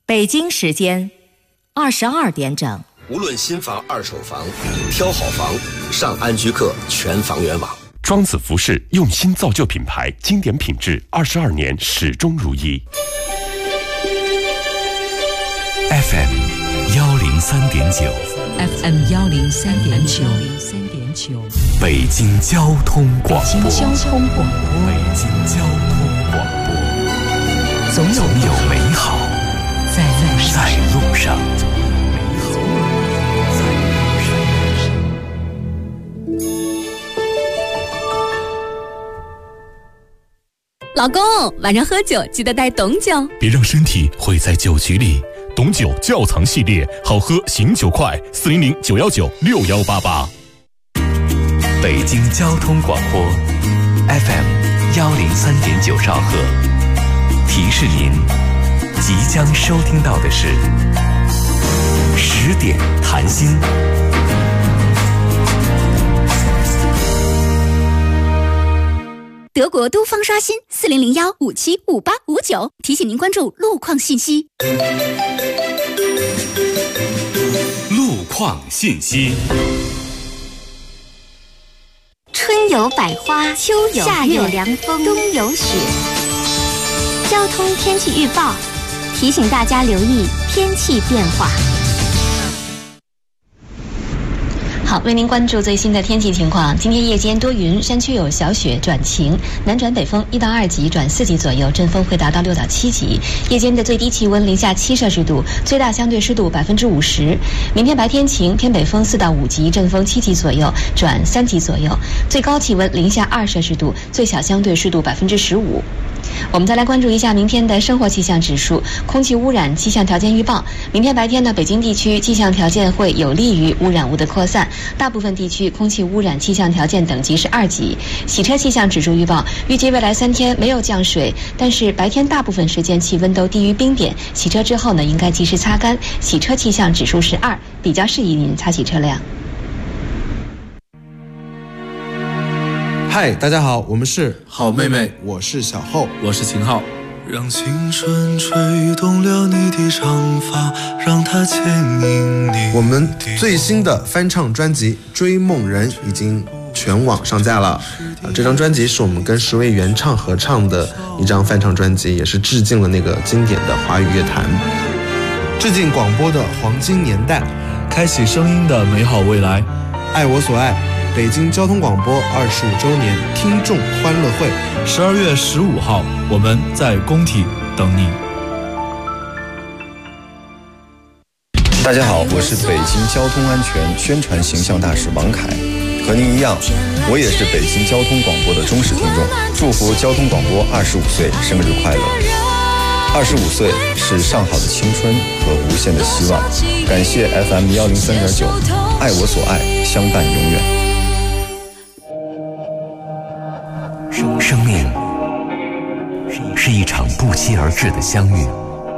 北京时间22点整。 无论新房、二手房，挑好房，上安居客全房源网。 庄子服饰用心造就品牌，经典品质，22年始终如一。 FM 103.9 FM 103.9 北京交通广播。 北京交通广播。 北京交通广播。总有美好在路上。 老公，晚上喝酒记得带董酒， 别让身体毁在酒局里。董酒窖藏系列，好喝醒酒快，400-919-6188。 北京交通广播 FM 103.9兆赫，提示您即将收听到的是10点谈心。 德国都方刷新4001575859，提醒您关注路况信息。 路况信息。 春有百花，秋有夏有凉风，冬有雪。交通天气预报提醒大家留意天气变化。 好，为您关注最新的天气情况。今天夜间多云，山区有小雪转晴，南转北风1到2级转4级左右，阵风会达到6到7级。夜间的最低气温零下7摄氏度，最大相对湿度50%。明天白天晴，偏北风4到5级，阵风7级左右转3级左右，最高气温零下2摄氏度，最小相对湿度15%。我们再来关注一下明天的生活气象指数、空气污染气象条件预报。明天白天呢，北京地区气象条件会有利于污染物的扩散，大部分地区空气污染气象条件等级是2级。洗车气象指数预报，预计未来3天没有降水，但是白天大部分时间气温都低于冰点，洗车之后呢，应该及时擦干。洗车气象指数是2，比较适宜您擦洗车辆。 嗨，大家好，我们是好妹妹， 我是小厚， 我是秦昊。 让青春吹动了你的长发，让它牵引你。 我们最新的翻唱专辑《追梦人》已经全网上架了。这张专辑是我们跟10位原唱合唱的一张翻唱专辑，也是致敬了那个经典的华语乐坛，致敬广播的黄金年代， 开启声音的美好未来。 爱我所爱。北京交通广播25周年听众欢乐会 ，12月15号，我们在工体等你。 大家好，我是北京交通安全宣传形象大使王凯，和您一样，我也是北京交通广播的忠实听众，祝福交通广播25岁生日快乐！25岁是上好的青春和无限的希望，感谢 FM 103.9，爱我所爱，相伴永远。 生命是一场不期而至的相遇，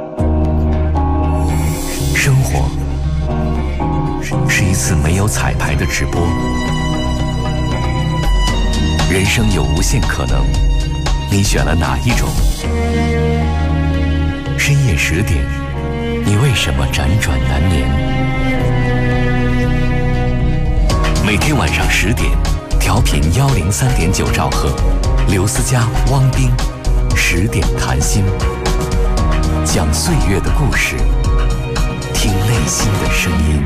生活是一次没有彩排的直播，人生有无限可能，你选了哪一种？深夜10点，你为什么辗转难眠？每天晚上10点，调频103.9兆赫，刘思佳、汪冰10点谈心，讲岁月的故事，听内心的声音。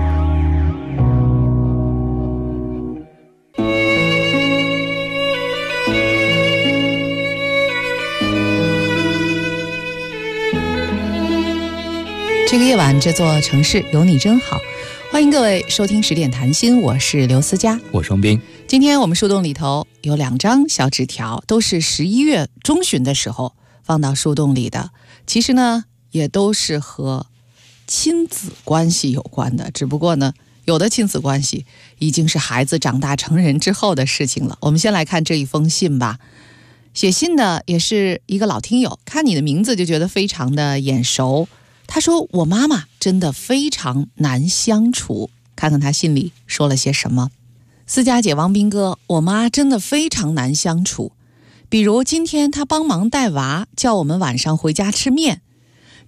这个夜晚，这座城市有你真好。欢迎各位收听10点谈心，我是刘思佳， 我是汪冰。 今天我们树洞里头有2张小纸条，都是11月中旬的时候放到树洞里的。其实呢，也都是和亲子关系有关的，只不过呢，有的亲子关系已经是孩子长大成人之后的事情了。我们先来看这一封信吧。写信的也是一个老听友，看你的名字就觉得非常的眼熟。他说我妈妈真的非常难相处，看看他信里说了些什么。思佳姐、王斌哥，我妈真的非常难相处。比如今天她帮忙带娃，叫我们晚上回家吃面，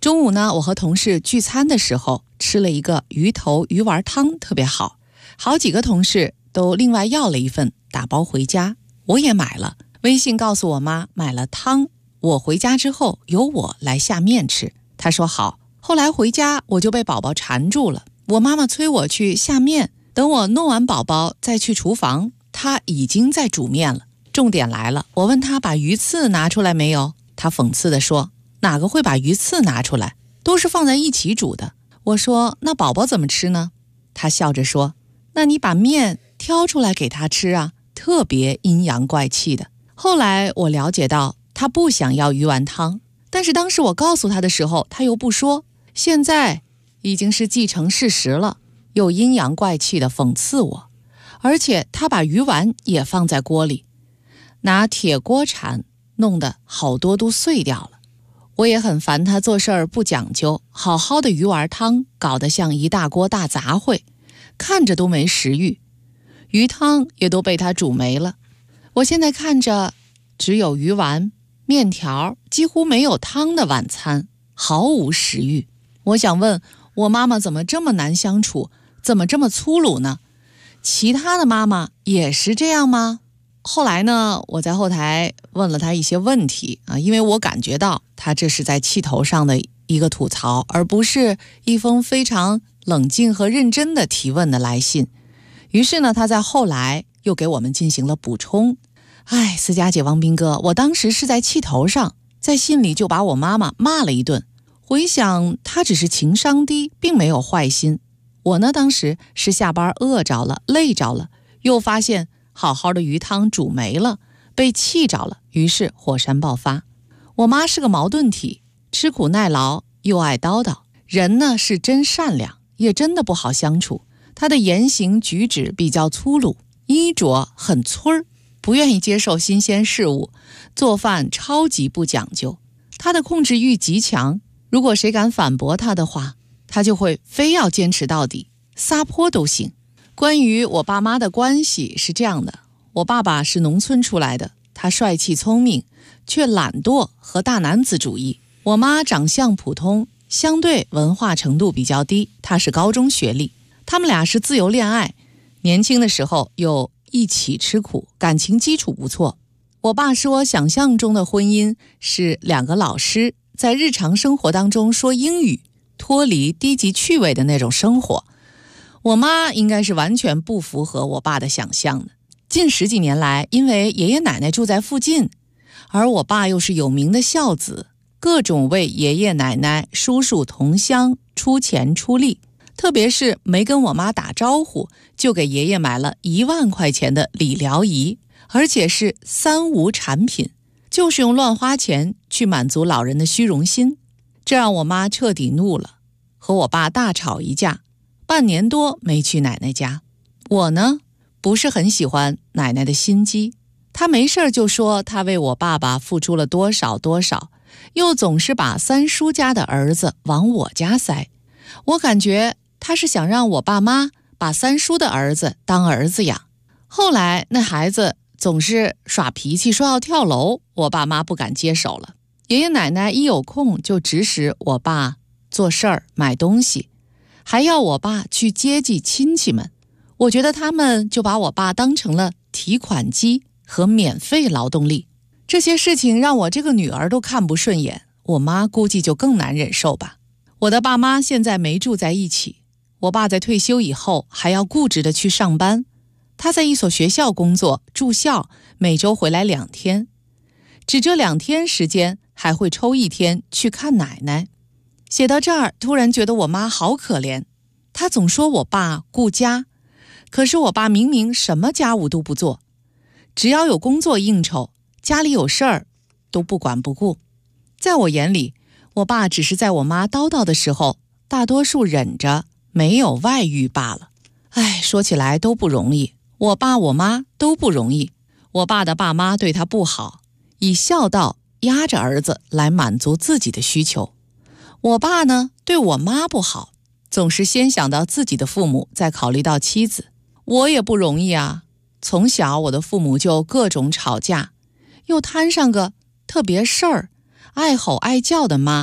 中午呢，我和同事聚餐的时候吃了一个鱼头鱼丸汤，特别好，好几个同事都另外要了一份打包回家，我也买了，微信告诉我妈买了汤，我回家之后由我来下面吃，她说好。后来回家我就被宝宝缠住了，我妈妈催我去下面，等我弄完宝宝再去厨房，她已经在煮面了。重点来了，我问她把鱼刺拿出来没有，她讽刺地说，哪个会把鱼刺拿出来，都是放在一起煮的。我说那宝宝怎么吃呢？她笑着说，那你把面挑出来给他吃啊，特别阴阳怪气的。后来我了解到她不想要鱼丸汤，但是当时我告诉她的时候她又不说，现在已经是既成事实了，又阴阳怪气的讽刺我。而且她把鱼丸也放在锅里，拿铁锅铲弄得好多都碎掉了。我也很烦她做事儿不讲究，好好的鱼丸汤搞得像一大锅大杂烩，看着都没食欲，鱼汤也都被她煮没了。我现在看着只有鱼丸、面条，几乎没有汤的晚餐，毫无食欲。我想问，我妈妈怎么这么难相处，怎么这么粗鲁呢？其他的妈妈也是这样吗？后来呢，我在后台问了她一些问题啊，因为我感觉到她这是在气头上的一个吐槽，而不是一封非常冷静和认真的提问的来信。于是呢，她在后来又给我们进行了补充。哎，思佳姐、王斌哥，我当时是在气头上，在信里就把我妈妈骂了一顿。回想她只是情商低，并没有坏心。我呢，当时是下班饿着了，累着了，又发现好好的鱼汤煮没了，被气着了，于是火山爆发。我妈是个矛盾体，吃苦耐劳又爱叨叨，人呢是真善良，也真的不好相处。她的言行举止比较粗鲁，衣着很村儿，不愿意接受新鲜事物，做饭超级不讲究。她的控制欲极强，如果谁敢反驳她的话，她就会非要坚持到底，撒泼都行。关于我爸妈的关系是这样的，我爸爸是农村出来的，他帅气聪明，却懒惰和大男子主义。我妈长相普通，相对文化程度比较低，她是高中学历。他们俩是自由恋爱，年轻的时候又一起吃苦，感情基础不错。我爸说想象中的婚姻是两个老师在日常生活当中说英语，脱离低级趣味的那种生活。我妈应该是完全不符合我爸的想象的。近10几年来，因为爷爷奶奶住在附近，而我爸又是有名的孝子，各种为爷爷奶奶、叔叔同乡出钱出力，特别是没跟我妈打招呼，就给爷爷买了1万块钱的理疗仪，而且是3无产品，就是用乱花钱去满足老人的虚荣心。这让我妈彻底怒了，和我爸大吵一架，半年多没去奶奶家。我呢，不是很喜欢奶奶的心机，她没事就说她为我爸爸付出了多少多少，又总是把三叔家的儿子往我家塞。我感觉她是想让我爸妈把三叔的儿子当儿子养。后来那孩子总是耍脾气，说要跳楼，我爸妈不敢接手了。爷爷奶奶一有空就指使我爸做事儿、买东西，还要我爸去接济亲戚们。我觉得他们就把我爸当成了提款机和免费劳动力。这些事情让我这个女儿都看不顺眼，我妈估计就更难忍受吧。我的爸妈现在没住在一起，我爸在退休以后还要固执的去上班。他在一所学校工作，住校，每周回来2天，只这2天时间还会抽1天去看奶奶。写到这儿，突然觉得我妈好可怜。她总说我爸顾家，可是我爸明明什么家务都不做，只要有工作应酬，家里有事儿都不管不顾。在我眼里，我爸只是在我妈叨叨的时候，大多数忍着，没有外遇罢了。哎，说起来都不容易，我爸我妈都不容易。我爸的爸妈对他不好，以孝道压着儿子来满足自己的需求。我爸呢，对我妈不好，总是先想到自己的父母，再考虑到妻子。我也不容易啊，从小我的父母就各种吵架，又摊上个特别事儿、爱吼爱叫的妈，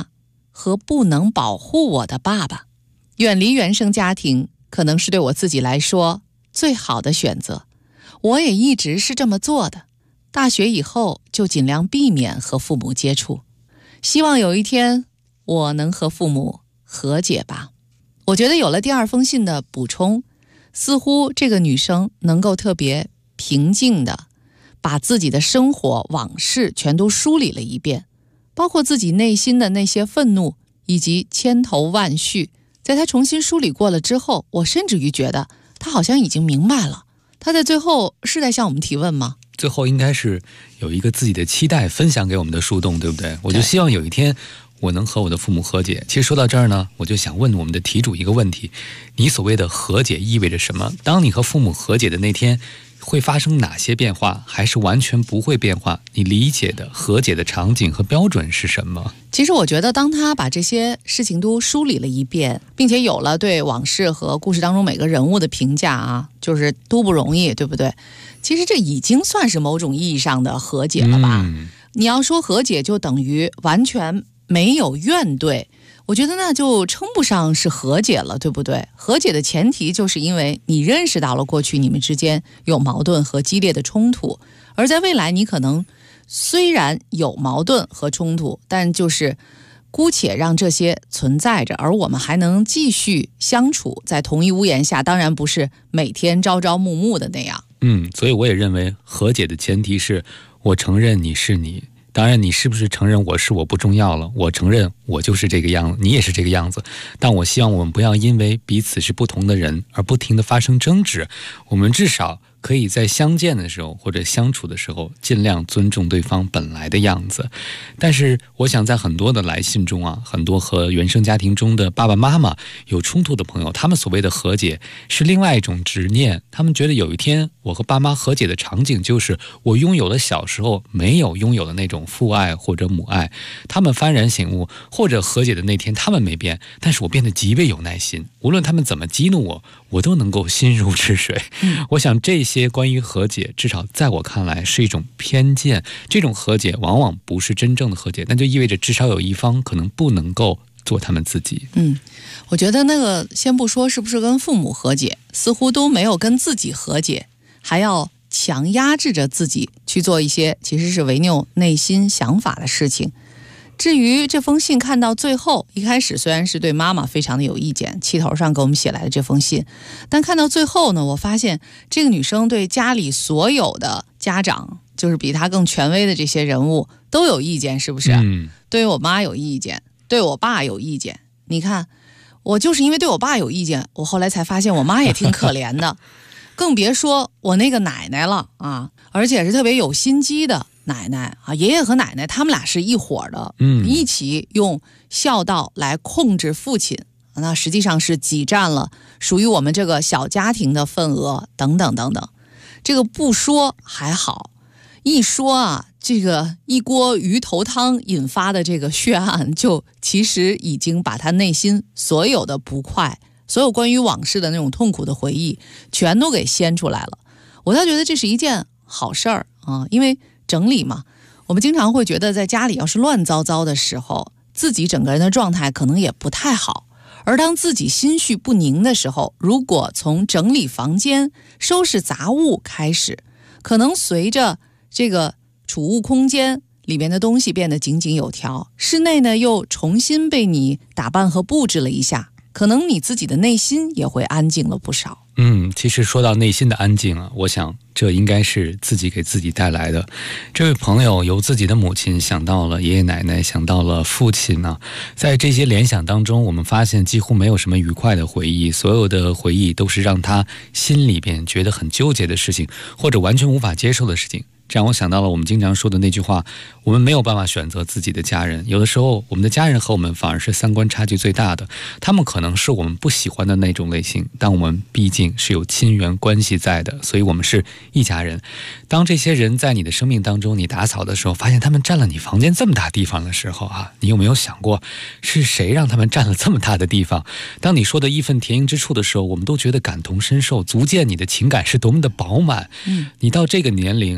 和不能保护我的爸爸。远离原生家庭可能是对我自己来说最好的选择，我也一直是这么做的。大学以后就尽量避免和父母接触，希望有一天我能和父母和解吧。我觉得有了第二封信的补充，似乎这个女生能够特别平静的把自己的生活往事全都梳理了一遍，包括自己内心的那些愤怒以及千头万绪。在她重新梳理过了之后，我甚至于觉得她好像已经明白了。她在最后是在向我们提问吗？ 最后应该是有一个自己的期待分享给我们的树洞，对不对？我就希望有一天我能和我的父母和解。其实说到这儿呢，我就想问我们的题主一个问题，你所谓的和解意味着什么？当你和父母和解的那天会发生哪些变化，还是完全不会变化？你理解的和解的场景和标准是什么？ 其实我觉得当他把这些事情都梳理了一遍，并且有了对往事和故事当中每个人物的评价啊，就是都不容易，对不对？其实这已经算是某种意义上的和解了吧。你要说和解就等于完全没有怨怼，我觉得那就称不上是和解了，对不对？和解的前提就是因为你认识到了过去你们之间有矛盾和激烈的冲突，而在未来你可能虽然有矛盾和冲突，但就是姑且让这些存在着，而我们还能继续相处在同一屋檐下，当然不是每天朝朝暮暮的那样。 所以我也认为和解的前提是我承认你是你，当然你是不是承认我是我不重要了，我承认我就是这个样子，你也是这个样子，但我希望我们不要因为彼此是不同的人而不停地发生争执，我们至少可以在相见的时候或者相处的时候尽量尊重对方本来的样子。但是我想在很多的来信中啊，很多和原生家庭中的爸爸妈妈有冲突的朋友，他们所谓的和解是另外一种执念，他们觉得有一天我和爸妈和解的场景就是我拥有了小时候没有拥有的那种父爱或者母爱，他们幡然醒悟，或者和解的那天他们没变，但是我变得极为有耐心，无论他们怎么激怒我，我都能够心如止水。我想这些关于和解至少在我看来是一种偏见，这种和解往往不是真正的和解，那就意味着至少有一方可能不能够做他们自己。 我觉得那个先不说是不是跟父母和解，似乎都没有跟自己和解，还要强压制着自己去做一些其实是违拗内心想法的事情。至于这封信看到最后，一开始虽然是对妈妈非常的有意见，气头上给我们写来的这封信，但看到最后呢，我发现这个女生对家里所有的家长，就是比她更权威的这些人物都有意见，是不是？对我妈有意见，对我爸有意见。你看，我就是因为对我爸有意见，我后来才发现我妈也挺可怜的，更别说我那个奶奶了啊，而且是特别有心机的奶奶啊，爷爷和奶奶他们俩是一伙的，一起用孝道来控制父亲，那实际上是挤占了属于我们这个小家庭的份额，等等等等。这个不说还好，一说啊，这个一锅鱼头汤引发的这个血案，就其实已经把他内心所有的不快，所有关于往事的那种痛苦的回忆，全都给掀出来了。我倒觉得这是一件好事儿啊，因为整理嘛，我们经常会觉得在家里要是乱糟糟的时候，自己整个人的状态可能也不太好。而当自己心绪不宁的时候，如果从整理房间、收拾杂物开始，可能随着这个储物空间里面的东西变得井井有条，室内呢又重新被你打扮和布置了一下，可能你自己的内心也会安静了不少。 其实说到内心的安静啊，我想这应该是自己给自己带来的。这位朋友由自己的母亲想到了爷爷奶奶，想到了父亲呢，在这些联想当中，我们发现几乎没有什么愉快的回忆，所有的回忆都是让他心里边觉得很纠结的事情，或者完全无法接受的事情。这让我想到了我们经常说的那句话，我们没有办法选择自己的家人，有的时候我们的家人和我们反而是三观差距最大的，他们可能是我们不喜欢的那种类型，但我们毕竟是有亲缘关系在的，所以我们是一家人。当这些人在你的生命当中，你打扫的时候发现他们占了你房间这么大地方的时候啊，你有没有想过是谁让他们占了这么大的地方？当你说的义愤填膺之处的时候，我们都觉得感同身受，足见你的情感是多么的饱满。你到这个年龄还对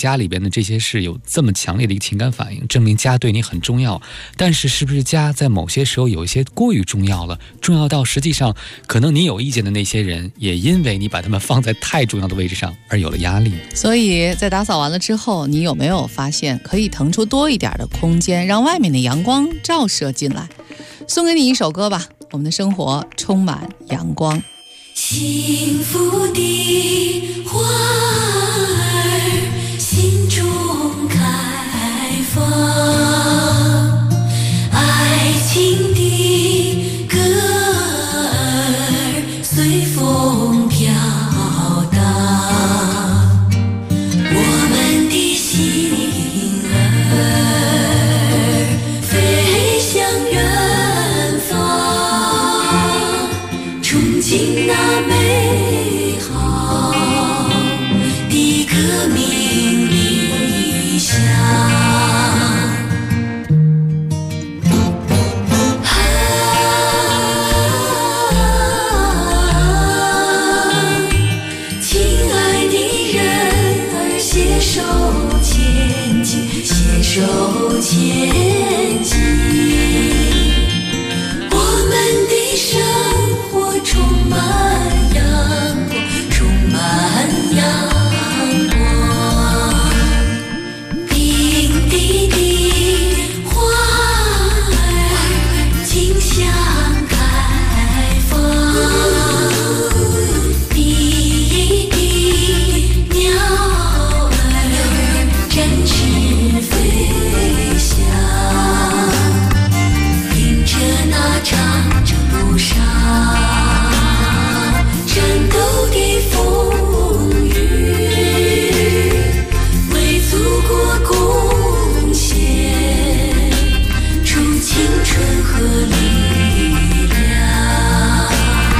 家里边的这些事有这么强烈的一个情感反应，证明家对你很重要。但是是不是家在某些时候有一些过于重要了，重要到实际上可能你有意见的那些人也因为你把他们放在太重要的位置上而有了压力。 所以在打扫完了之后，你有没有发现可以腾出多一点的空间，让外面的阳光照射进来？送给你一首歌吧，我们的生活充满阳光。 幸福的花儿心中开放，爱情的歌儿随风飘荡，我们的心儿飞向远方，憧憬那美好的革命理想。亲爱的人儿，携手前进，携手前进，我们的生活充满阳光，充满阳光。冰滴滴花儿竞相开放，滴一滴鸟儿展翅飞翔，迎着那长征路上战斗的风雨，为祖国贡献出青春和力量。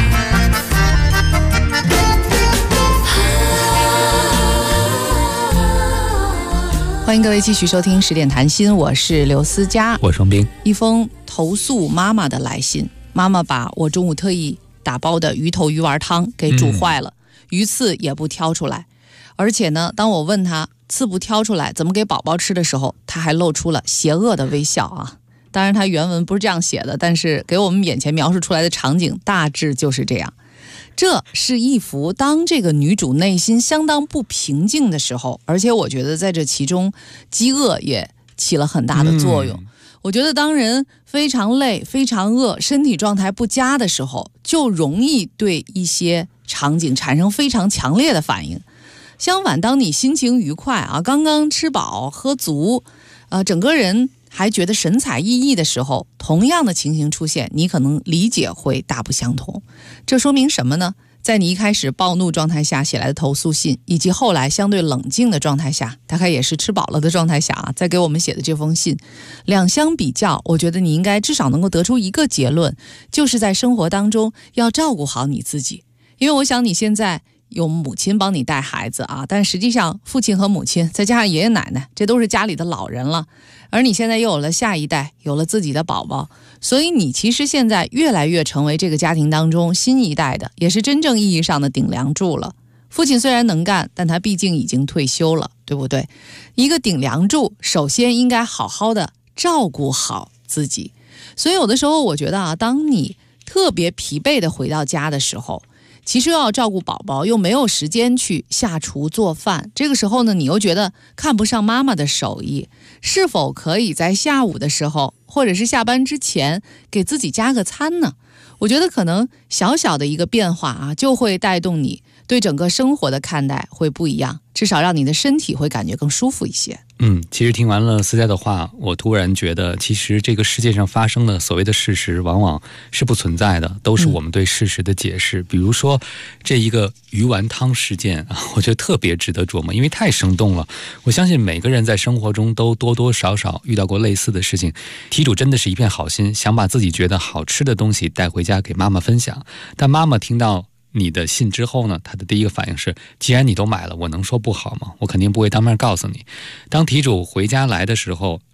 欢迎各位继续收听10点谈心，我是刘思佳， 我是双冰。 一封投诉妈妈的来信，妈妈把我中午特意打包的鱼头鱼丸汤给煮坏了，鱼刺也不挑出来，而且呢，当我问她刺不挑出来怎么给宝宝吃的时候，她还露出了邪恶的微笑啊。当然她原文不是这样写的，但是给我们眼前描述出来的场景大致就是这样。这是一幅当这个女主内心相当不平静的时候，而且我觉得在这其中饥饿也起了很大的作用。我觉得当人非常累非常饿，身体状态不佳的时候，就容易对一些场景产生非常强烈的反应。相反，当你心情愉快啊，刚刚吃饱喝足，整个人还觉得神采奕奕的时候，同样的情形出现，你可能理解会大不相同。这说明什么呢？在你一开始暴怒状态下写来的投诉信，以及后来相对冷静的状态下，大概也是吃饱了的状态下啊，再给我们写的这封信，两相比较，我觉得你应该至少能够得出一个结论，就是在生活当中要照顾好你自己。因为我想你现在有母亲帮你带孩子啊，但实际上父亲和母亲再加上爷爷奶奶，这都是家里的老人了。而你现在又有了下一代，有了自己的宝宝，所以你其实现在越来越成为这个家庭当中新一代的，也是真正意义上的顶梁柱了。父亲虽然能干，但他毕竟已经退休了，对不对？一个顶梁柱首先应该好好的照顾好自己。所以有的时候我觉得啊，当你特别疲惫的回到家的时候，其实又要照顾宝宝，又没有时间去下厨做饭，这个时候呢，你又觉得看不上妈妈的手艺，是否可以在下午的时候，或者是下班之前给自己加个餐呢？我觉得可能小小的一个变化啊，就会带动你对整个生活的看待会不一样，至少让你的身体会感觉更舒服一些。 其实听完了思佳的话，我突然觉得其实这个世界上发生的所谓的事实往往是不存在的，都是我们对事实的解释。比如说这一个鱼丸汤事件，我觉得特别值得琢磨，因为太生动了。我相信每个人在生活中都多多少少遇到过类似的事情。题主真的是一片好心，想把自己觉得好吃的东西带回家给妈妈分享，但妈妈听到你的信之后呢，他的第一个反应是，既然你都买了，我能说不好吗？我肯定不会当面告诉你。当题主回家来的时候，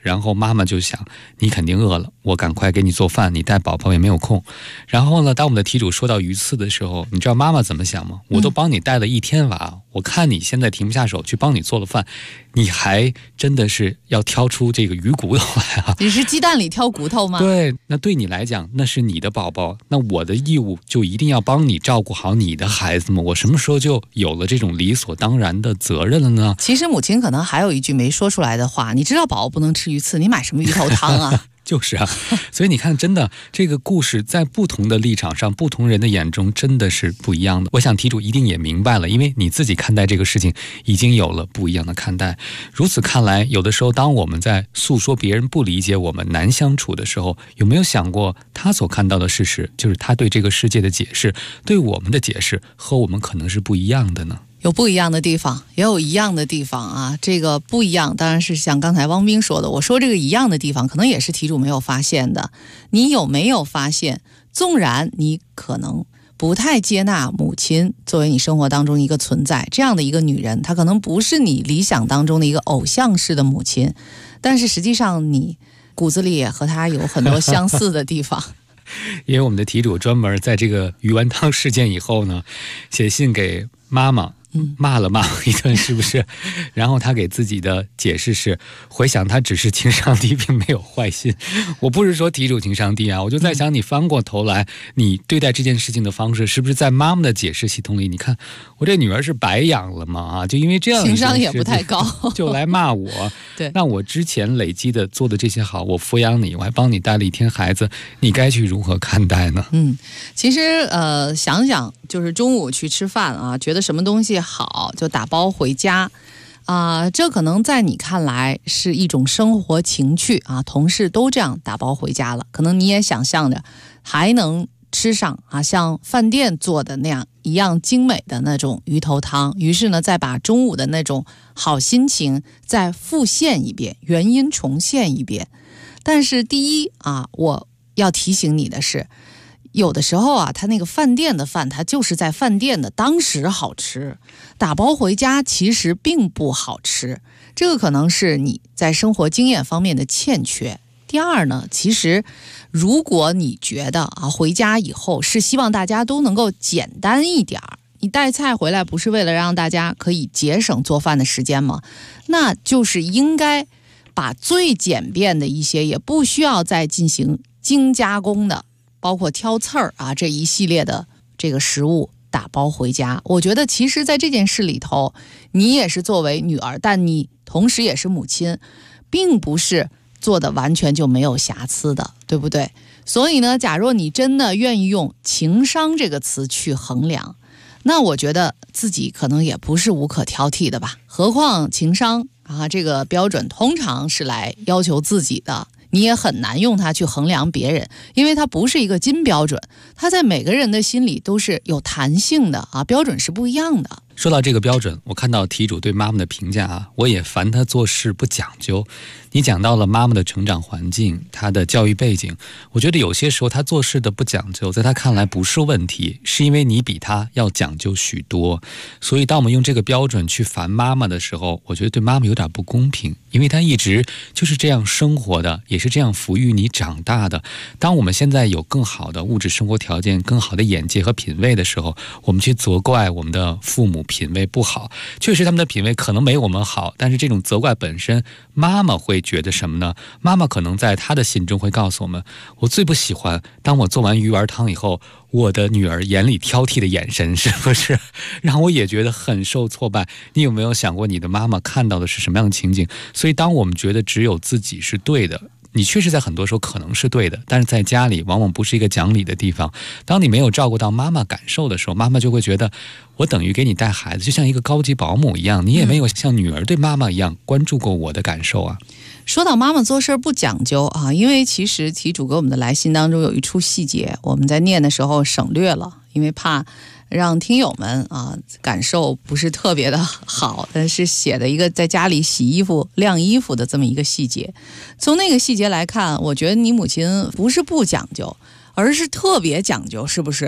然后妈妈就想你肯定饿了，我赶快给你做饭，你带宝宝也没有空。然后呢，当我们的题主说到鱼刺的时候，你知道妈妈怎么想吗？我都帮你带了一天娃，我看你现在停不下手去帮你做了饭，你还真的是要挑出这个鱼骨头来啊？ 你是鸡蛋里挑骨头吗？ 对，那对你来讲那是你的宝宝，那我的义务就一定要帮你照顾好你的孩子吗？我什么时候就有了这种理所当然的责任了呢？ 其实母亲可能还有一句没说出来的话，你知道宝宝不能吃鱼刺，你买什么鱼头汤啊？ 就是啊，所以你看，真的这个故事在不同的立场上，不同人的眼中真的是不一样的。我想题主一定也明白了，因为你自己看待这个事情已经有了不一样的看待。如此看来，有的时候当我们在诉说别人不理解我们、难相处的时候，有没有想过他所看到的事实，就是他对这个世界的解释，对我们的解释和我们可能是不一样的呢？ 有不一样的地方，也有一样的地方啊。这个不一样当然是像刚才汪斌说的，我说这个一样的地方可能也是题主没有发现的。你有没有发现，纵然你可能不太接纳母亲作为你生活当中一个存在，这样的一个女人，她可能不是你理想当中的一个偶像式的母亲，但是实际上你骨子里也和她有很多相似的地方。 因为我们的题主专门在这个鱼丸汤事件以后呢，写信给妈妈，骂了妈一顿，是不是？然后他给自己的解释是，回想他只是情商低，并没有坏心。我不是说题主情商低啊，我就在想，你翻过头来，你对待这件事情的方式，是不是在妈妈的解释系统里？你看，我这女儿是白养了吗？啊，就因为这样， 情商也不太高， 就来骂我。 对， 那我之前累积的做的这些好，我抚养你，我还帮你带了一天孩子，你该去如何看待呢？ 其实想想，就是中午去吃饭啊，觉得什么东西好就打包回家这可能在你看来是一种生活情趣啊，同事都这样打包回家了，可能你也想象着还能吃上像饭店做的那样一样精美的那种鱼头汤，于是呢再把中午的那种好心情再复现一遍，原因重现一遍。但是第一我要提醒你的是，有的时候他那个饭店的饭，它就是在饭店的当时好吃，打包回家其实并不好吃，这个可能是你在生活经验方面的欠缺。第二呢，其实如果你觉得回家以后是希望大家都能够简单一点，你带菜回来不是为了让大家可以节省做饭的时间吗？那就是应该把最简便的一些，也不需要再进行精加工的，包括挑刺儿这一系列的这个食物打包回家。我觉得其实在这件事里头，你也是作为女儿，但你同时也是母亲，并不是做的完全就没有瑕疵的，对不对？所以呢，假若你真的愿意用情商这个词去衡量，那我觉得自己可能也不是无可挑剔的吧。何况情商这个标准通常是来要求自己的，你也很难用它去衡量别人，因为它不是一个金标准，它在每个人的心里都是有弹性的标准是不一样的。 说到这个标准，我看到题主对妈妈的评价我也烦她做事不讲究。你讲到了妈妈的成长环境，她的教育背景，我觉得有些时候她做事的不讲究，在她看来不是问题，是因为你比她要讲究许多。所以当我们用这个标准去烦妈妈的时候，我觉得对妈妈有点不公平，因为她一直就是这样生活的，也是这样抚育你长大的。当我们现在有更好的物质生活条件，更好的眼界和品味的时候，我们去责怪我们的父母品味不好，确实他们的品味可能没我们好，但是这种责怪本身，妈妈会觉得什么呢？妈妈可能在她的心中会告诉我们，我最不喜欢当我做完鱼丸汤以后，我的女儿眼里挑剔的眼神，是不是让我也觉得很受挫败？你有没有想过你的妈妈看到的是什么样的情景？所以当我们觉得只有自己是对的，你确实在很多时候可能是对的，但是在家里往往不是一个讲理的地方。当你没有照顾到妈妈感受的时候，妈妈就会觉得我等于给你带孩子，就像一个高级保姆一样，你也没有像女儿对妈妈一样关注过我的感受啊。 说到妈妈做事不讲究因为其实题主给我们的来信当中有一处细节，我们在念的时候省略了，因为怕让听友们感受不是特别的好，但是写的一个在家里洗衣服晾衣服的这么一个细节。从那个细节来看，我觉得你母亲不是不讲究，而是特别讲究，是不是？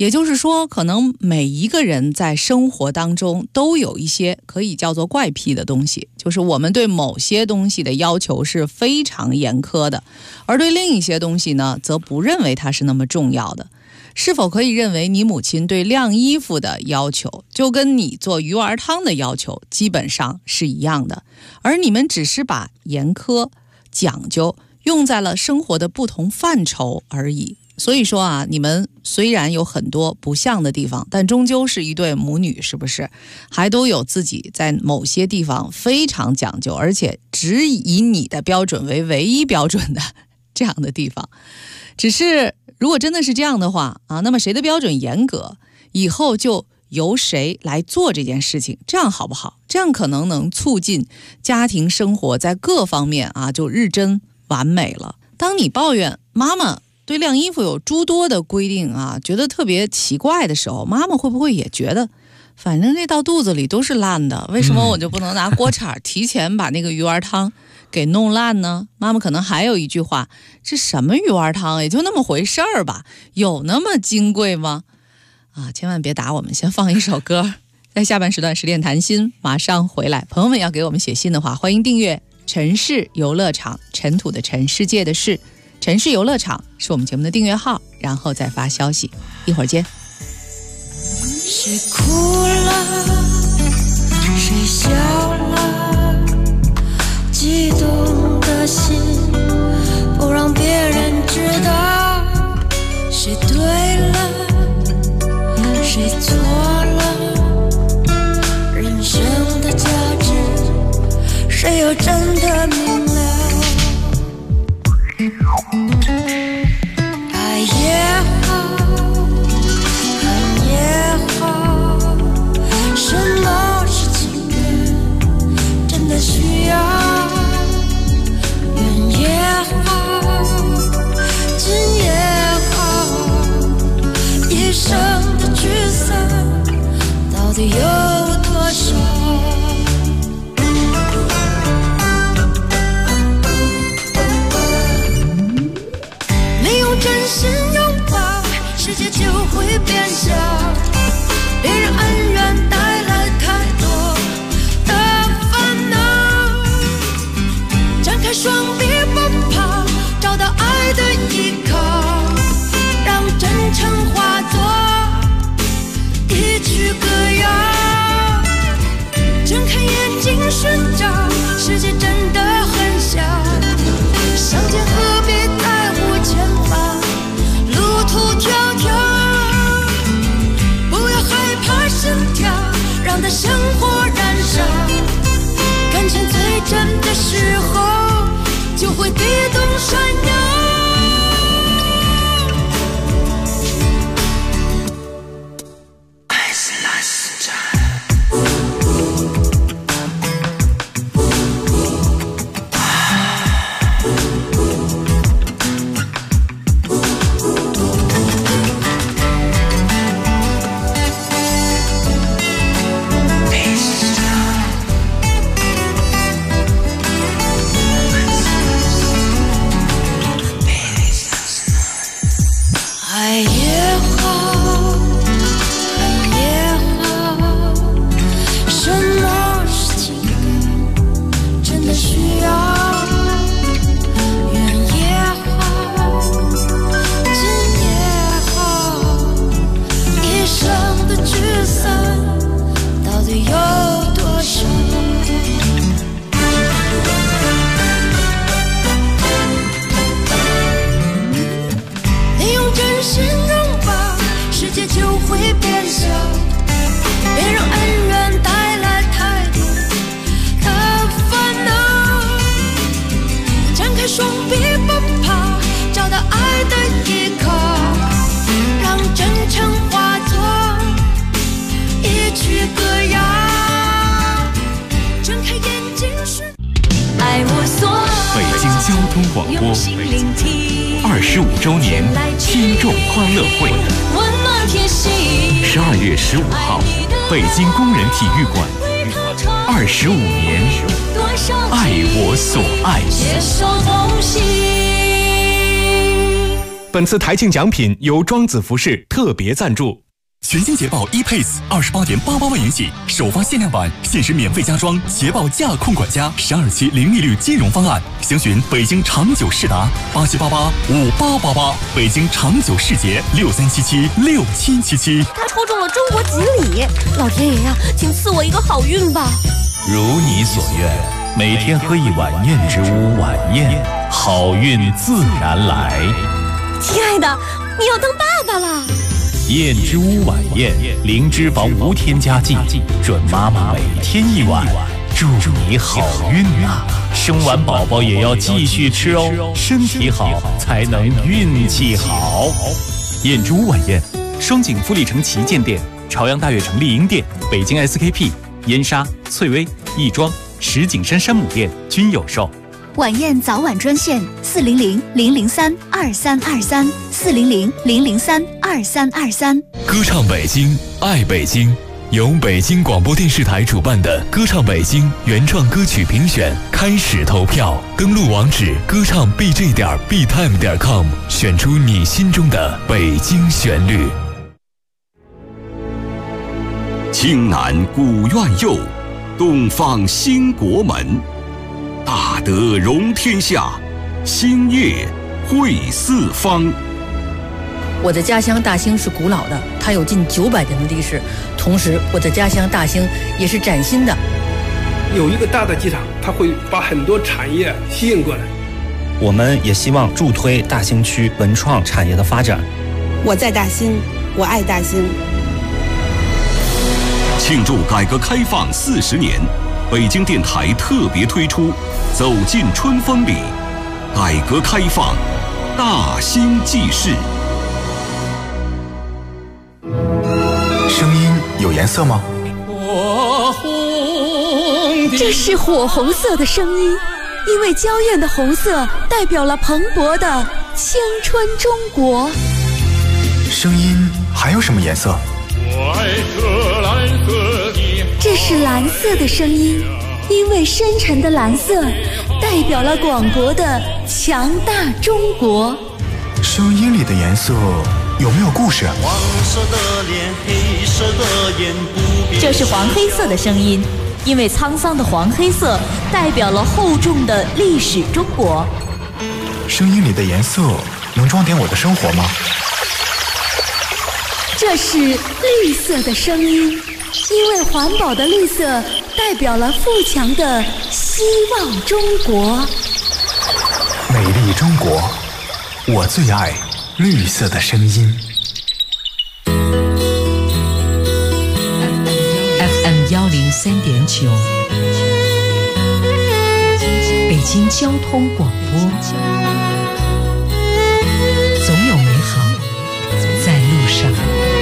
也就是说，可能每一个人在生活当中都有一些可以叫做怪癖的东西，就是我们对某些东西的要求是非常严苛的，而对另一些东西呢，则不认为它是那么重要的。是否可以认为你母亲对晾衣服的要求，就跟你做鱼丸汤的要求基本上是一样的，而你们只是把严苛、讲究用在了生活的不同范畴而已。所以说啊，你们虽然有很多不像的地方，但终究是一对母女，是不是？还都有自己在某些地方非常讲究，而且只以你的标准为唯一标准的这样的地方。只是如果真的是这样的话啊，那么谁的标准严格，以后就由谁来做这件事情，这样好不好？这样可能能促进家庭生活在各方面啊就日臻完美了。当你抱怨妈妈对晾衣服有诸多的规定啊，觉得特别奇怪的时候，妈妈会不会也觉得反正这到肚子里都是烂的，为什么我就不能拿锅铲提前把那个鱼丸汤给弄烂呢？妈妈可能还有一句话，这什么鱼丸汤也就那么回事儿吧，有那么金贵吗？啊，千万别打我们，先放一首歌。在下半时段10点谈心马上回来。朋友们要给我们写信的话，欢迎订阅城市游乐场，尘土的尘，世界的世，城市游乐场是我们节目的订阅号，然后再发消息，一会儿见。 谁哭了，谁笑了，激动的心不让别人知道，谁对了，谁错了，人生的价值谁又真的明了？爱也好，恨也好，什么是情人真的需要？缘也好，情也好，一生的聚散到底有多少？真心拥抱，世界就会变小。别让恩怨带来太多的烦恼。张开双臂奔跑，找到爱的依靠，让真诚化作一曲歌谣。睁开眼睛寻找，世界真的很小。相见何必在乎前方？路途迢迢，不要害怕心跳，让它像火燃烧。感情最真的时候，就会地动山摇。 25周年听众欢乐会，12月15号，北京工人体育馆，25年，爱我所爱。 本次台庆奖品由庄子服饰特别赞助。 全新捷豹 ePace 28.88万元起，首发限量版，限时免费加装捷豹驾控管家12期零利率金融方案。详询北京长久世达87885888，北京长久世捷63776777。 他抽中了中国锦鲤，老天爷呀，请赐我一个好运吧！ 如你所愿，每天喝一碗燕之屋晚宴，好运自然来。 亲爱的，你要当爸爸了。 燕之屋晚宴，零脂肪无添加剂，准妈妈每天一碗，祝你好运啊！生完宝宝也要继续吃哦，身体好才能运气好。 燕之屋晚宴，双井富力城旗舰店、朝阳大悦城丽婴店、北京 SKP、燕莎、翠微、亦庄、石景山山姆店均有售。 晚宴早晚专线400-003-2323，400-003-2323。 歌唱北京，爱北京，由北京广播电视台主办的歌唱北京原创歌曲评选开始投票，登录网址歌唱 bj.btime.com， 选出你心中的北京旋律。 青南古院右，东方兴国门。大德容天下，兴业惠四方。 我的家乡大兴是古老的，它有近900年的历史。同时，我的家乡大兴也是崭新的。 有一个大的机场，它会把很多产业吸引过来。 我们也希望助推大兴区文创产业的发展。 我在大兴，我爱大兴。 庆祝改革开放40年。北京电台特别推出《走进春风里》，改革开放大兴记事。 声音有颜色吗？ 这是火红色的声音，因为娇艳的红色代表了蓬勃的青春中国。 声音还有什么颜色？ 这是蓝色的声音，因为深沉的蓝色代表了广博的强大中国。 声音里的颜色有没有故事？ 黄色的脸，黑色的眼，不变。这是黄黑色的声音，因为沧桑的黄黑色代表了厚重的历史中国。 声音里的颜色能装点我的生活吗？ 这是绿色的声音，因为环保的绿色代表了富强的希望中国。 美丽中国，我最爱绿色的声音。 FM 103.9，北京交通广播，总有美好在路上。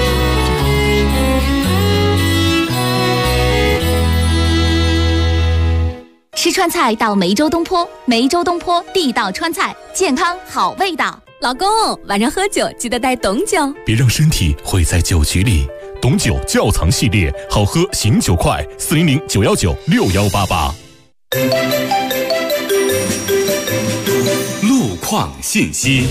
吃川菜到梅州东坡，梅州东坡地道川菜，健康好味道。 老公，晚上喝酒记得带董酒， 别让身体毁在酒局里。董酒窖藏系列，好喝醒酒快，400-919-6188。 路况信息。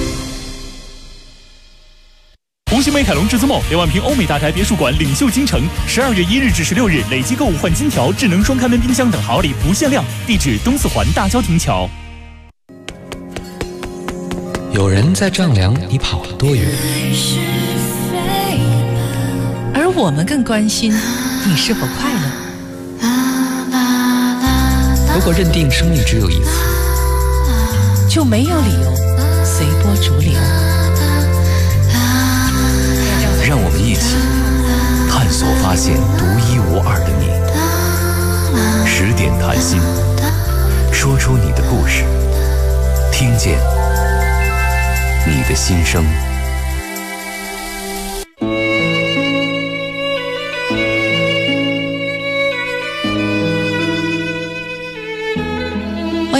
红星美凯龙至尊梦2万平欧美大宅别墅馆领袖京城，12月1日至16日累计购物换金条、智能双开门冰箱等好礼不限量。地址东四环大郊亭桥。 有人在丈量你跑了多远， 而我们更关心你是否快乐。 如果认定生命只有一次， 就没有理由随波逐流。 让我们一起探索发现独一无二的你。10点谈心，说出你的故事，听见你的心声。 欢迎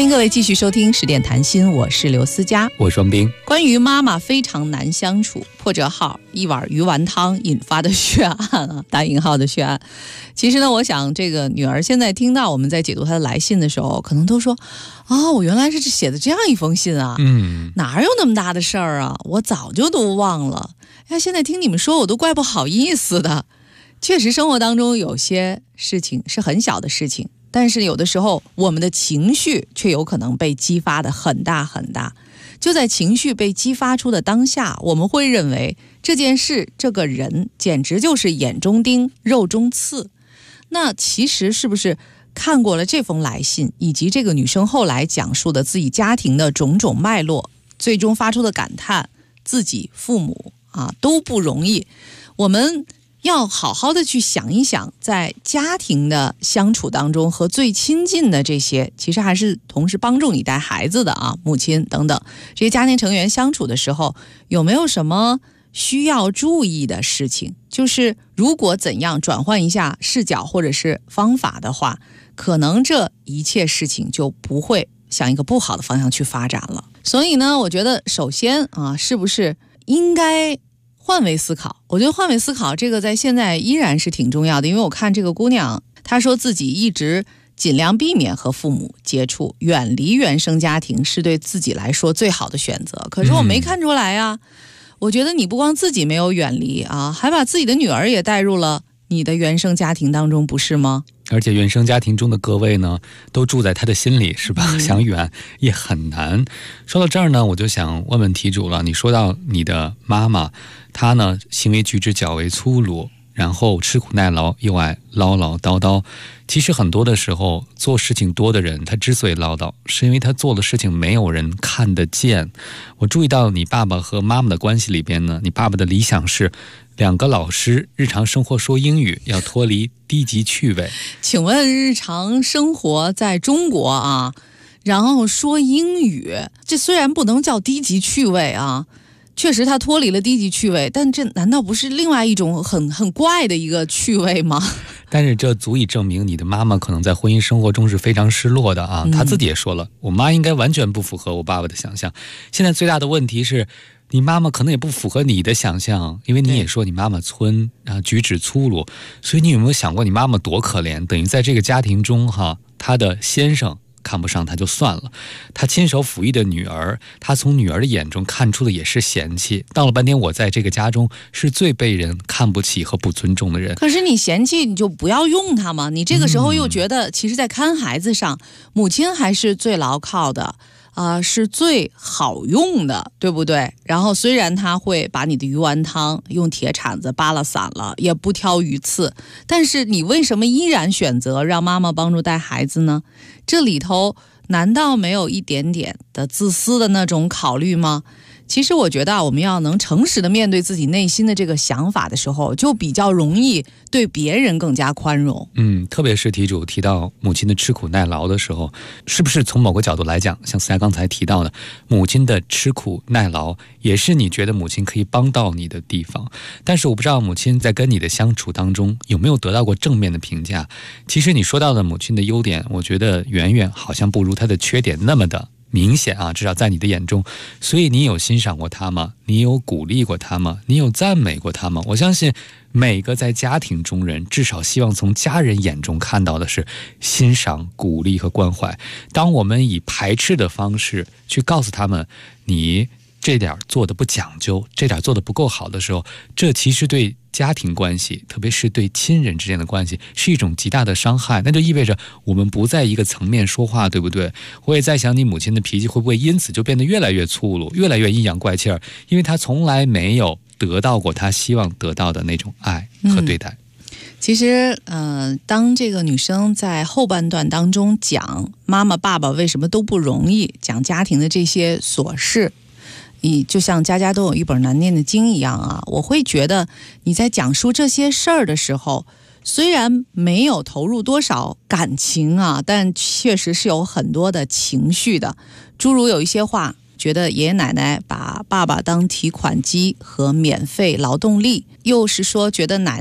各位继续收听10点谈心，我是刘思佳， 我是双冰。 关于妈妈非常难相处，破折号一碗鱼丸汤引发的血案啊，打引号的血案。其实呢，我想这个女儿现在听到我们在解读她的来信的时候，可能都说啊，我原来是写的这样一封信啊，哪有那么大的事儿啊，我早就都忘了。现在听你们说，我都怪不好意思的。确实，生活当中有些事情是很小的事情，但是有的时候我们的情绪却有可能被激发的很大很大。就在情绪被激发出的当下，我们会认为这件事这个人简直就是眼中钉肉中刺。那其实是不是看过了这封来信以及这个女生后来讲述的自己家庭的种种脉络，最终发出的感叹，自己父母都不容易，我们要好好的去想一想，在家庭的相处当中和最亲近的这些，其实还是同时帮助你带孩子的母亲等等这些家庭成员相处的时候，有没有什么需要注意的事情？就是如果怎样转换一下视角或者是方法的话，可能这一切事情就不会向一个不好的方向去发展了。所以呢，我觉得首先是不是应该换位思考？我觉得换位思考这个在现在依然是挺重要的，因为我看这个姑娘，她说自己一直尽量避免和父母接触，远离原生家庭是对自己来说最好的选择。可是我没看出来啊，我觉得你不光自己没有远离还把自己的女儿也带入了你的原生家庭当中，不是吗？ 而且原生家庭中的各位呢，都住在他的心里，是吧？想远也很难。说到这儿呢，我就想问问题主了。你说到你的妈妈，她呢行为举止较为粗鲁，然后吃苦耐劳，又爱唠唠叨叨。其实很多的时候，做事情多的人，他之所以唠叨，是因为他做的事情没有人看得见。我注意到你爸爸和妈妈的关系里边呢，你爸爸的理想是2个老师日常生活说英语，要脱离低级趣味。 请问日常生活在中国然后说英语，这虽然不能叫低级趣味确实他脱离了低级趣味，但这难道不是另外一种很怪的一个趣味吗？ 但是这足以证明你的妈妈可能在婚姻生活中是非常失落的她自己也说了，我妈应该完全不符合我爸爸的想象。现在最大的问题是你妈妈可能也不符合你的想象，因为你也说你妈妈村举止粗鲁，所以你有没有想过你妈妈多可怜？等于在这个家庭中她的先生看不上她就算了，她亲手抚育的女儿，她从女儿的眼中看出的也是嫌弃。到了半天，我在这个家中是最被人看不起和不尊重的人。 可是你嫌弃你就不要用她嘛，你这个时候又觉得其实在看孩子上，母亲还是最牢靠的是最好用的，对不对？然后虽然他会把你的鱼丸汤用铁铲子扒拉散了，也不挑鱼刺，但是你为什么依然选择让妈妈帮助带孩子呢？这里头难道没有一点点的自私的那种考虑吗？其实我觉得我们要能诚实的面对自己内心的这个想法的时候，就比较容易对别人更加宽容。 特别是题主提到母亲的吃苦耐劳的时候，是不是从某个角度来讲，像思佳刚才提到的，母亲的吃苦耐劳也是你觉得母亲可以帮到你的地方？但是我不知道母亲在跟你的相处当中有没有得到过正面的评价。其实你说到的母亲的优点，我觉得远远好像不如她的缺点那么的明显至少在你的眼中。所以你有欣赏过他吗？你有鼓励过他吗？你有赞美过他吗？我相信每个在家庭中人至少希望从家人眼中看到的是欣赏、鼓励和关怀。当我们以排斥的方式去告诉他们你这点做的不讲究，这点做的不够好的时候，这其实对家庭关系，特别是对亲人之间的关系，是一种极大的伤害。那就意味着我们不在一个层面说话，对不对？我也在想，你母亲的脾气会不会因此就变得越来越粗鲁，越来越阴阳怪气儿？因为她从来没有得到过她希望得到的那种爱和对待。 其实当这个女生在后半段当中讲妈妈爸爸为什么都不容易，讲家庭的这些琐事，就像家家都有一本难念的经一样我会觉得你在讲述这些事儿的时候，虽然没有投入多少感情但确实是有很多的情绪的。诸如有一些话，觉得爷爷奶奶把爸爸当提款机和免费劳动力，又是说觉得奶奶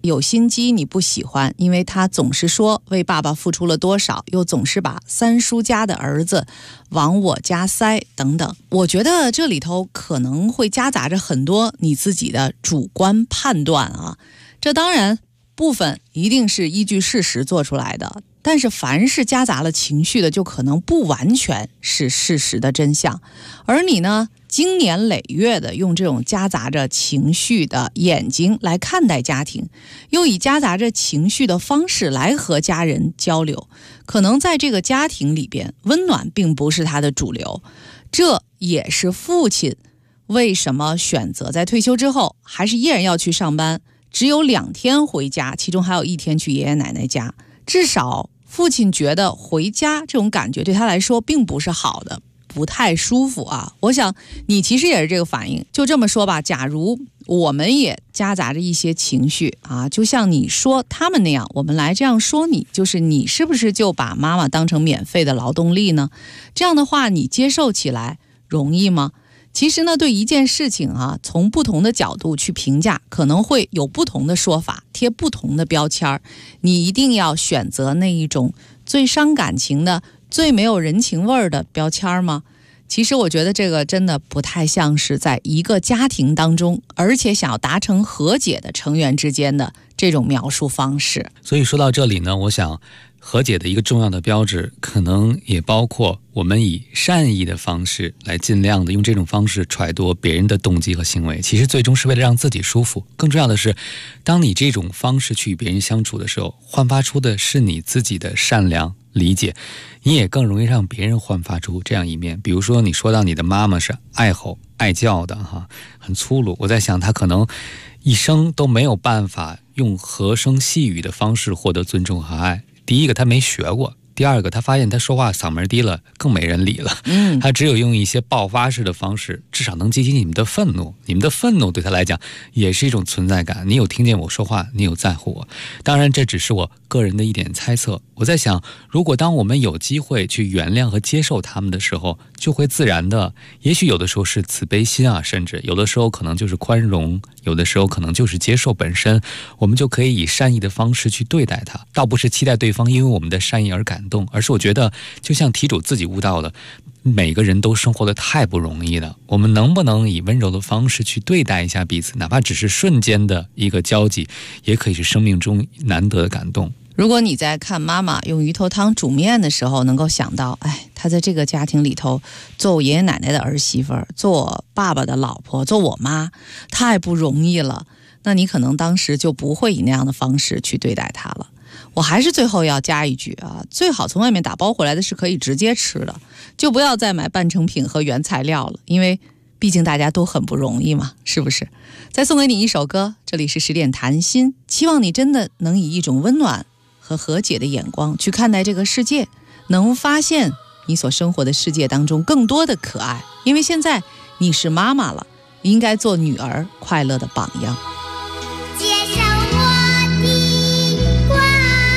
有心机你不喜欢，因为他总是说为爸爸付出了多少，又总是把三叔家的儿子往我家塞等等。我觉得这里头可能会夹杂着很多你自己的主观判断啊，这当然部分一定是依据事实做出来的，但是凡是夹杂了情绪的，就可能不完全是事实的真相。而你呢，经年累月的用这种夹杂着情绪的眼睛来看待家庭，又以夹杂着情绪的方式来和家人交流，可能在这个家庭里边，温暖并不是他的主流。这也是父亲为什么选择在退休之后还是依然要去上班，只有2天回家，其中还有1天去爷爷奶奶家。至少父亲觉得回家这种感觉对他来说并不是好的，不太舒服啊。我想你其实也是这个反应。就这么说吧，假如我们也夹杂着一些情绪啊，就像你说他们那样，我们来这样说你，就是你是不是就把妈妈当成免费的劳动力呢？这样的话你接受起来容易吗？其实呢，对一件事情啊，从不同的角度去评价，可能会有不同的说法，贴不同的标签。你一定要选择那一种最伤感情的、最没有人情味的标签吗？其实我觉得这个真的不太像是在一个家庭当中，而且想要达成和解的成员之间的这种描述方式。 所以说到这里呢，我想和解的一个重要的标志，可能也包括我们以善意的方式来尽量的用这种方式揣度别人的动机和行为，其实最终是为了让自己舒服。更重要的是，当你这种方式去与别人相处的时候，焕发出的是你自己的善良理解，你也更容易让别人焕发出这样一面。比如说你说到你的妈妈是爱吼爱叫的哈，很粗鲁，我在想她可能一生都没有办法用和声细语的方式获得尊重和爱。第一个他没学过，第二个他发现他说话嗓门低了更没人理了，他只有用一些爆发式的方式，至少能激起你们的愤怒，你们的愤怒对他来讲也是一种存在感，你有听见我说话，你有在乎我。当然这只是我个人的一点猜测，我在想，如果当我们有机会去原谅和接受他们的时候，就会自然的，也许有的时候是慈悲心啊，甚至有的时候可能就是宽容，有的时候可能就是接受本身，我们就可以以善意的方式去对待他，倒不是期待对方因为我们的善意而感动，而是我觉得就像题主自己悟到了，每个人都生活的太不容易了，我们能不能以温柔的方式去对待一下彼此，哪怕只是瞬间的一个交集，也可以是生命中难得的感动。 如果你在看妈妈用鱼头汤煮面的时候能够想到，她在这个家庭里头做我爷爷奶奶的儿媳妇，做我爸爸的老婆，做我妈，太不容易了，那你可能当时就不会以那样的方式去对待她了。我还是最后要加一句啊，最好从外面打包回来的是可以直接吃的，就不要再买半成品和原材料了，因为毕竟大家都很不容易嘛，是不是？再送给你一首歌，这里是10点谈心，期望你真的能以一种温暖和和解的眼光去看待这个世界，能发现你所生活的世界当中更多的可爱，因为现在你是妈妈了，应该做女儿快乐的榜样。 接受我的关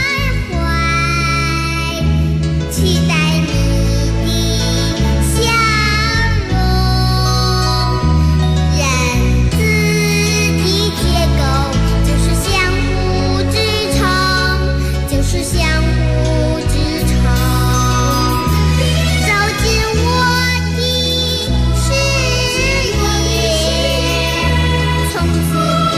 怀，期待你的笑容，人子的结构就是相互支撑，就是相互支撑，走进我的视野，从此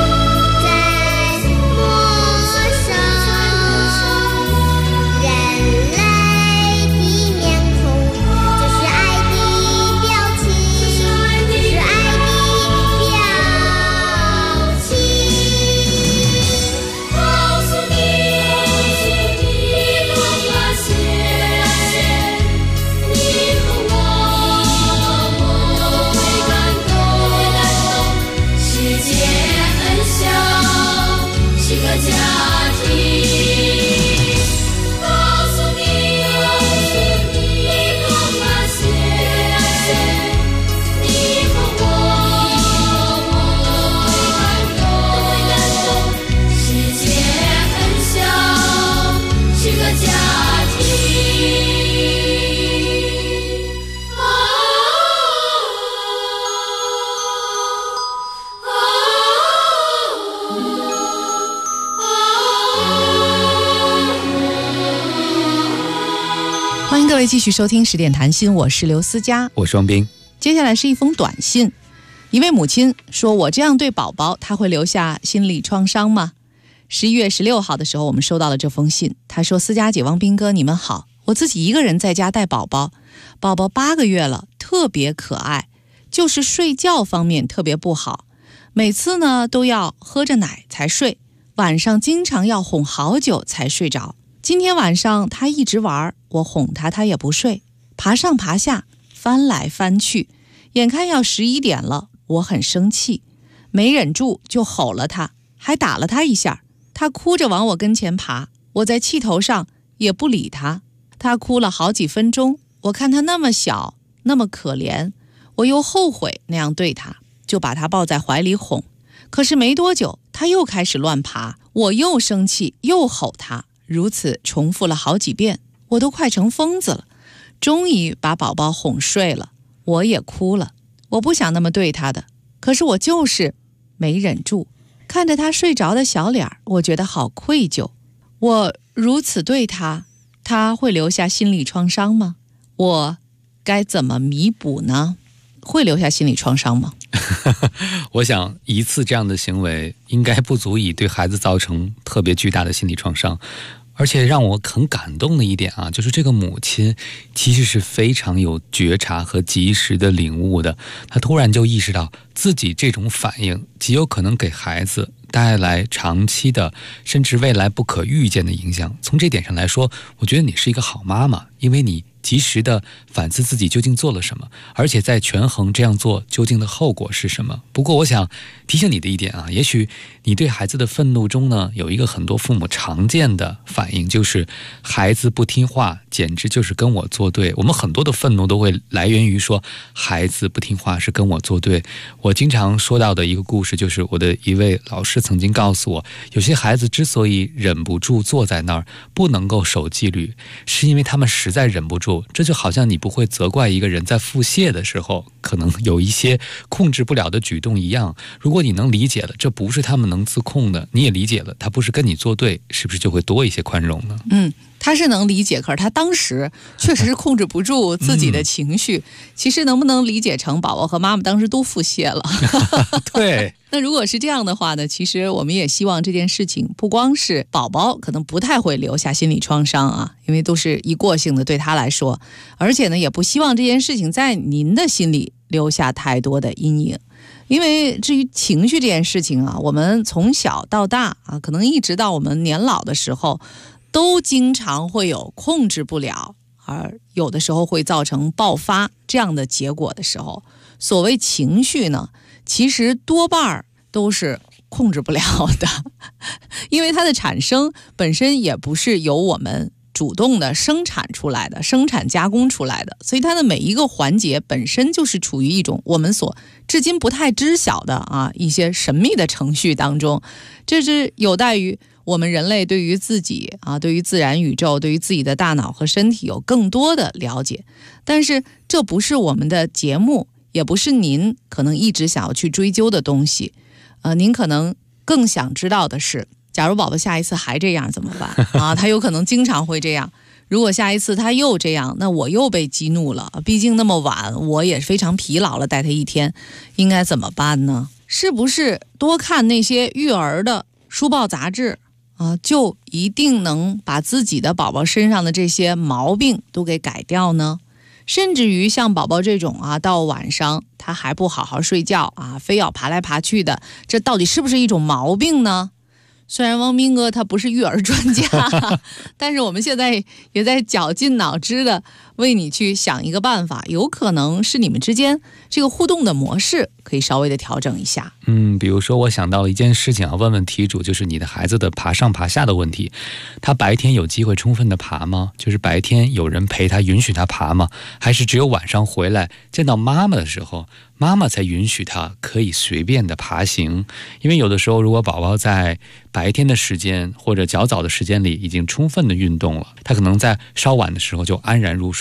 位继续收听10点谈心，我是刘思佳， 我是王斌。 接下来是一封短信，一位母亲说，我这样对宝宝他会留下心理创伤吗？11月16号的时候我们收到了这封信，他说，思佳姐、王斌哥，你们好，我自己一个人在家带宝宝，宝宝8个月了，特别可爱，就是睡觉方面特别不好，每次呢都要喝着奶才睡，晚上经常要哄好久才睡着。今天晚上他一直玩，我哄他他也不睡，爬上爬下，翻来翻去，眼看要11点了，我很生气，没忍住就吼了他，还打了他一下，他哭着往我跟前爬，我在气头上也不理他，他哭了好几分钟，我看他那么小那么可怜，我又后悔那样对他，就把他抱在怀里哄，可是没多久他又开始乱爬，我又生气又吼他，如此重复了好几遍，我都快成疯子了，终于把宝宝哄睡了，我也哭了，我不想那么对他的，可是我就是没忍住，看着他睡着的小脸，我觉得好愧疚，我如此对他，他会留下心理创伤吗？我该怎么弥补呢？会留下心理创伤吗？ 我想一次这样的行为应该不足以对孩子造成特别巨大的心理创伤，而且让我很感动的一点啊，就是这个母亲其实是非常有觉察和及时的领悟的，她突然就意识到自己这种反应极有可能给孩子带来长期的甚至未来不可预见的影响。从这点上来说，我觉得你是一个好妈妈，因为你及时的反思自己究竟做了什么，而且在权衡这样做究竟的后果是什么。不过我想提醒你的一点啊，也许你对孩子的愤怒中呢，有一个很多父母常见的反应，就是孩子不听话简直就是跟我作对。我们很多的愤怒都会来源于说孩子不听话是跟我作对。我经常说到的一个故事，就是我的一位老师曾经告诉我，有些孩子之所以忍不住坐在那儿不能够守纪律，是因为他们实在忍不住。这就好像你不会责怪一个人在腹泻的时候可能有一些控制不了的举动一样，如果你能理解了这不是他们能自控的，你也理解了他不是跟你作对，是不是就会多一些宽容呢？ 他是能理解，可是他当时确实是控制不住自己的情绪。其实能不能理解成宝宝和妈妈当时都腹泻了？ 对。 那如果是这样的话呢，其实我们也希望这件事情不光是宝宝可能不太会留下心理创伤啊，因为都是一过性的对他来说，而且呢也不希望这件事情在您的心里留下太多的阴影。因为至于情绪这件事情啊，我们从小到大啊，可能一直到我们年老的时候，都经常会有控制不了，而有的时候会造成爆发这样的结果的时候，所谓情绪呢，其实多半都是控制不了的，因为它的产生本身也不是由我们主动的生产出来的，生产加工出来的，所以它的每一个环节本身就是处于一种我们所至今不太知晓的一些神秘的程序当中，这是有待于我们人类对于自己对于自然宇宙，对于自己的大脑和身体有更多的了解。但是这不是我们的节目，也不是您可能一直想要去追究的东西。您可能更想知道的是，假如宝宝下一次还这样怎么办他有可能经常会这样，如果下一次他又这样，那我又被激怒了，毕竟那么晚我也非常疲劳了，带他一天，应该怎么办呢？是不是多看那些育儿的书报杂志就一定能把自己的宝宝身上的这些毛病都给改掉呢？甚至于像宝宝这种到晚上他还不好好睡觉非要爬来爬去的，这到底是不是一种毛病呢？虽然汪斌哥他不是育儿专家但是我们现在也在绞尽脑汁的为你去想一个办法，有可能是你们之间这个互动的模式可以稍微的调整一下。 比如说我想到了一件事情问问题主，就是你的孩子的爬上爬下的问题。他白天有机会充分的爬吗？就是白天有人陪他允许他爬吗？还是只有晚上回来见到妈妈的时候，妈妈才允许他可以随便的爬行？因为有的时候如果宝宝在白天的时间或者较早的时间里已经充分的运动了，他可能在稍晚的时候就安然入睡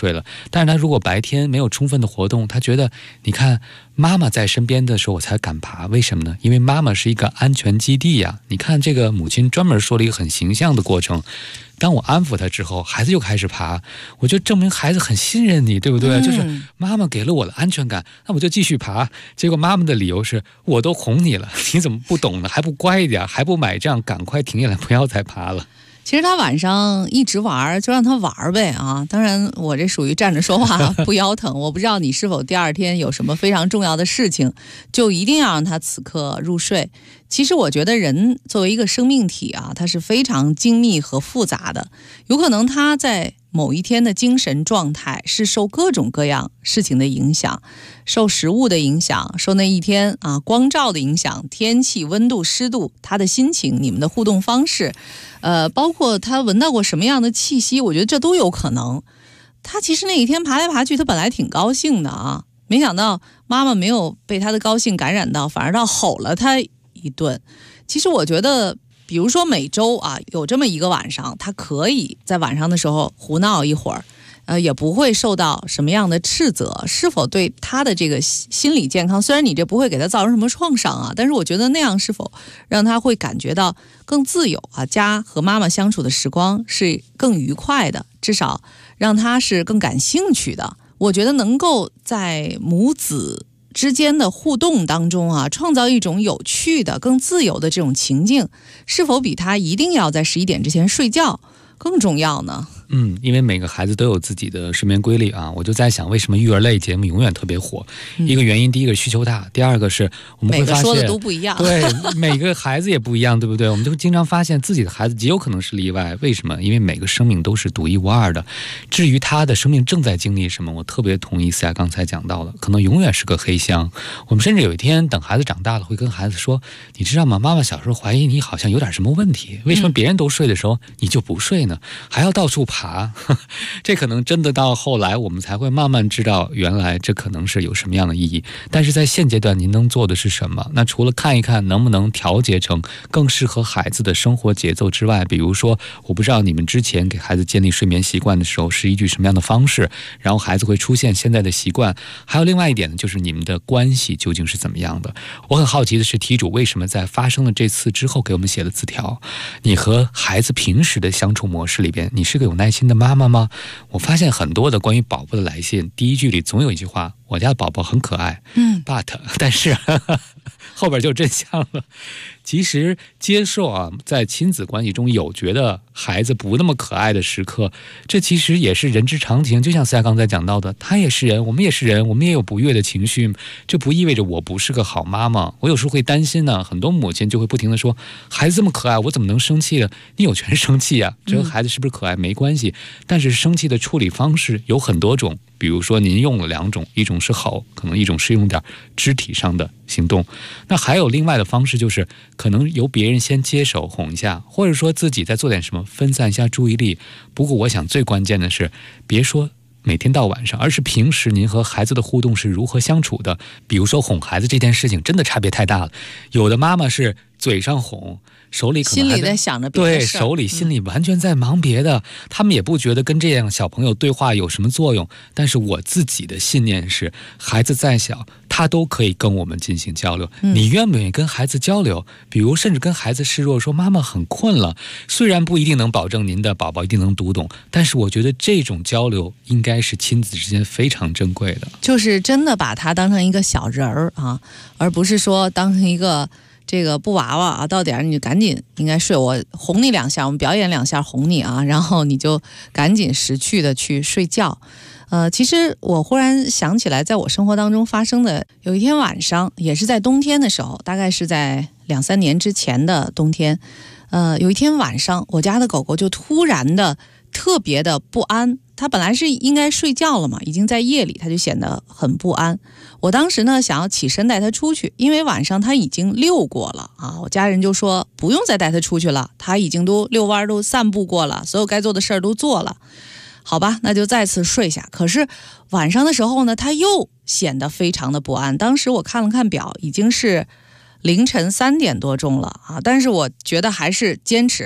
睡了。但是他如果白天没有充分的活动，他觉得你看妈妈在身边的时候我才敢爬，为什么呢？因为妈妈是一个安全基地呀。你看这个母亲专门说了一个很形象的过程，当我安抚他之后，孩子就开始爬，我就证明孩子很信任你，对不对？就是妈妈给了我的安全感，那我就继续爬。结果妈妈的理由是，我都哄你了，你怎么不懂呢？还不乖一点，还不买账，赶快停下来，不要再爬了。 其实他晚上一直玩，就让他玩呗啊！当然，我这属于站着说话不腰疼。我不知道你是否第二天有什么非常重要的事情，就一定要让他此刻入睡。其实我觉得人作为一个生命体啊，它是非常精密和复杂的，有可能他在某一天的精神状态是受各种各样事情的影响，受食物的影响，受那一天光照的影响，天气、温度、湿度，他的心情，你们的互动方式，包括他闻到过什么样的气息，我觉得这都有可能。他其实那一天爬来爬去，他本来挺高兴的啊，没想到妈妈没有被他的高兴感染到，反而到吼了他一顿。其实我觉得比如说每周有这么一个晚上，他可以在晚上的时候胡闹一会儿，也不会受到什么样的斥责，是否对他的这个心理健康，虽然你这不会给他造成什么创伤啊，但是我觉得那样是否让他会感觉到更自由啊？家和妈妈相处的时光是更愉快的，至少让他是更感兴趣的。我觉得能够在母子之间的互动当中创造一种有趣的、更自由的这种情境，是否比他一定要在11点之前睡觉更重要呢？ 因为每个孩子都有自己的睡眠规律啊，我就在想，为什么育儿类节目永远特别火？一个原因，第一个需求大，第二个是我们会发现每个说的都不一样， 对，每个孩子也不一样，对不对？我们就经常发现自己的孩子极有可能是例外，为什么？因为每个生命都是独一无二的。至于他的生命正在经历什么，我特别同意思雅刚才讲到的，可能永远是个黑箱。我们甚至有一天等孩子长大了，会跟孩子说：“你知道吗？妈妈小时候怀疑你好像有点什么问题，为什么别人都睡的时候你就不睡呢？还要到处爬。”这可能真的到后来我们才会慢慢知道，原来这可能是有什么样的意义。但是在现阶段您能做的是什么？那除了看一看能不能调节成更适合孩子的生活节奏之外，比如说我不知道你们之前给孩子建立睡眠习惯的时候是依据什么样的方式，然后孩子会出现现在的习惯。还有另外一点呢，就是你们的关系究竟是怎么样的。我很好奇的是，题主为什么在发生了这次之后给我们写了字条？你和孩子平时的相处模式里边，你是个有耐心的妈妈吗？我发现很多的关于宝宝的来信，第一句里总有一句话：我家的宝宝很可爱，but 但是后边就真相了。其实接受在亲子关系中有觉得孩子不那么可爱的时刻，这其实也是人之常情。就像思雅刚才讲到的，他也是人，我们也是人，我们也有不悦的情绪，这不意味着我不是个好妈妈。我有时候会担心呢，很多母亲就会不停地说，孩子这么可爱，我怎么能生气呢？你有权生气啊，这和孩子是不是可爱没关系，但是生气的处理方式有很多种。比如说您用了2种，一种是吼，可能一种是用点肢体上的行动。那还有另外的方式，就是可能由别人先接手哄一下，或者说自己再做点什么分散一下注意力。不过我想最关键的是，别说每天到晚上，而是平时您和孩子的互动是如何相处的。比如说哄孩子这件事情真的差别太大了，有的妈妈是嘴上哄，手里可能还心里在想着别的事， 对，手里心里完全在忙别的，他们也不觉得跟这样小朋友对话有什么作用。但是我自己的信念是，孩子再小他都可以跟我们进行交流。你愿不愿意跟孩子交流？比如甚至跟孩子示弱，说妈妈很困了，虽然不一定能保证您的宝宝一定能读懂，但是我觉得这种交流应该是亲子之间非常珍贵的， 就是真的把他当成一个小人儿啊，而不是说当成一个这个布娃娃到点你就赶紧应该睡，我哄你2下，我们表演2下哄你然后你就赶紧识趣的去睡觉。其实我忽然想起来，在我生活当中发生的有一天晚上，也是在冬天的时候，大概是在2-3年之前的冬天。有一天晚上，我家的狗狗就突然的特别的不安，它本来是应该睡觉了嘛，已经在夜里，它就显得很不安。我当时呢想要起身带它出去，因为晚上它已经遛过了我家人就说不用再带它出去了，它已经都遛弯都散步过了，所有该做的事儿都做了。好吧，那就再次睡下。可是晚上的时候呢，它又显得非常的不安。当时我看了看表，已经是凌晨3点多钟了但是我觉得还是坚持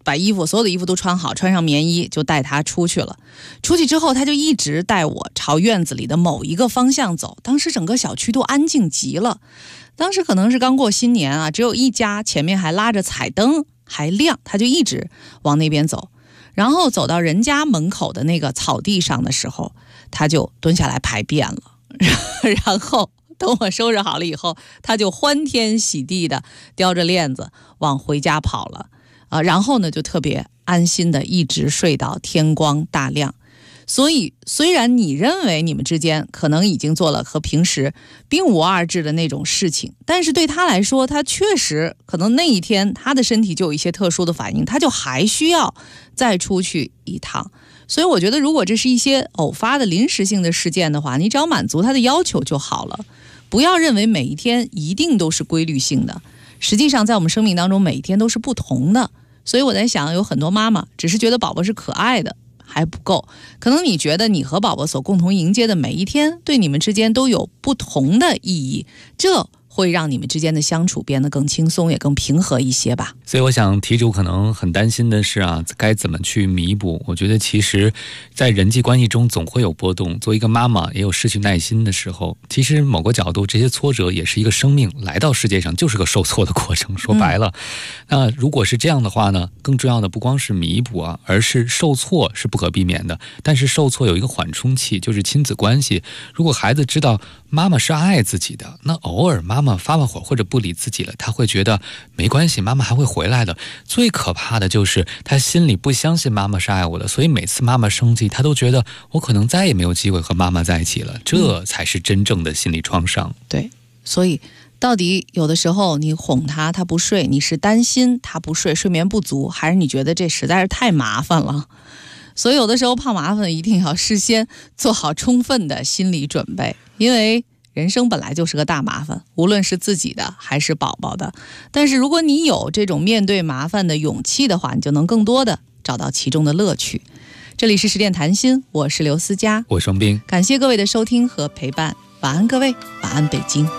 把所有的衣服都穿好，穿上棉衣就带他出去了。出去之后他就一直带我朝院子里的某一个方向走，当时整个小区都安静极了。当时可能是刚过新年啊，只有一家前面还拉着彩灯还亮，他就一直往那边走。然后走到人家门口的那个草地上的时候，他就蹲下来排便了。然后等我收拾好了以后，他就欢天喜地的叼着链子往回家跑了。然后呢就特别安心的一直睡到天光大亮。所以虽然你认为你们之间可能已经做了和平时并无二致的那种事情，但是对他来说，他确实可能那一天他的身体就有一些特殊的反应，他就还需要再出去一趟。所以我觉得如果这是一些偶发的临时性的事件的话，你只要满足他的要求就好了，不要认为每一天一定都是规律性的。实际上在我们生命当中每一天都是不同的。所以我在想，有很多妈妈只是觉得宝宝是可爱的还不够，可能你觉得你和宝宝所共同迎接的每一天对你们之间都有不同的意义，这会让你们之间的相处变得更轻松也更平和一些吧。 所以我想题主可能很担心的是该怎么去弥补。我觉得其实在人际关系中总会有波动，作为一个妈妈也有失去耐心的时候。其实某个角度，这些挫折也是一个生命来到世界上就是个受挫的过程，说白了。那如果是这样的话呢，更重要的不光是弥补而是受挫是不可避免的，但是受挫有一个缓冲器，就是亲子关系。如果孩子知道妈妈是爱自己的，那偶尔妈妈发火或者不理自己了，他会觉得没关系，妈妈还会回来的。最可怕的就是他心里不相信妈妈是爱我的，所以每次妈妈生气，他都觉得我可能再也没有机会和妈妈在一起了，这才是真正的心理创伤。 对，所以到底有的时候你哄他不睡，你是担心他不睡，睡眠不足，还是你觉得这实在是太麻烦了？所以有的时候怕麻烦一定要事先做好充分的心理准备，因为人生本来就是个大麻烦，无论是自己的还是宝宝的。但是如果你有这种面对麻烦的勇气的话，你就能更多的找到其中的乐趣。这里是十点谈心，我是刘思佳， 我是双冰， 感谢各位的收听和陪伴，晚安各位，晚安北京。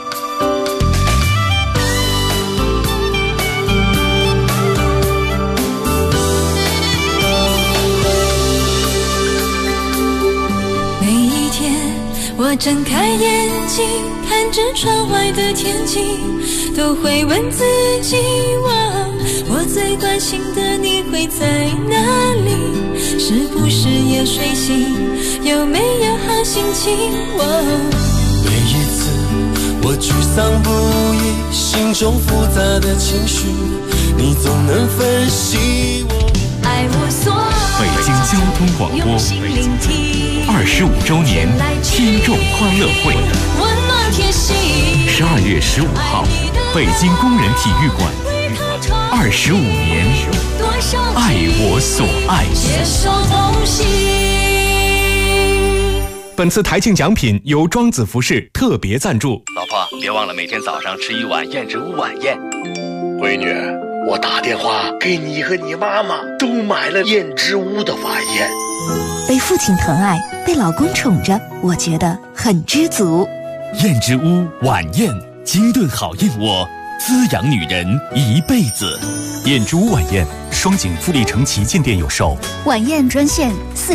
我睁开眼睛，看着窗外的天气，都会问自己，我最关心的你会在哪里？是不是也睡醒？有没有好心情？ 每一次我沮丧不已，心中复杂的情绪，你总能分析我。 爱我所北京交通广播25周年听众欢乐会，12月15号，北京工人体育馆，25年，爱我所爱。 本次台庆奖品由庄子服饰特别赞助。 老婆，别忘了每天早上吃一碗燕之屋晚宴。 闺女，我打电话给你和你妈妈都买了燕之屋的晚宴。 被父亲疼爱，被老公宠着，我觉得很知足。 燕之屋晚宴，精炖好燕窝，滋养女人一辈子。 燕之屋晚宴，双井富力城旗舰店有售。 晚宴专线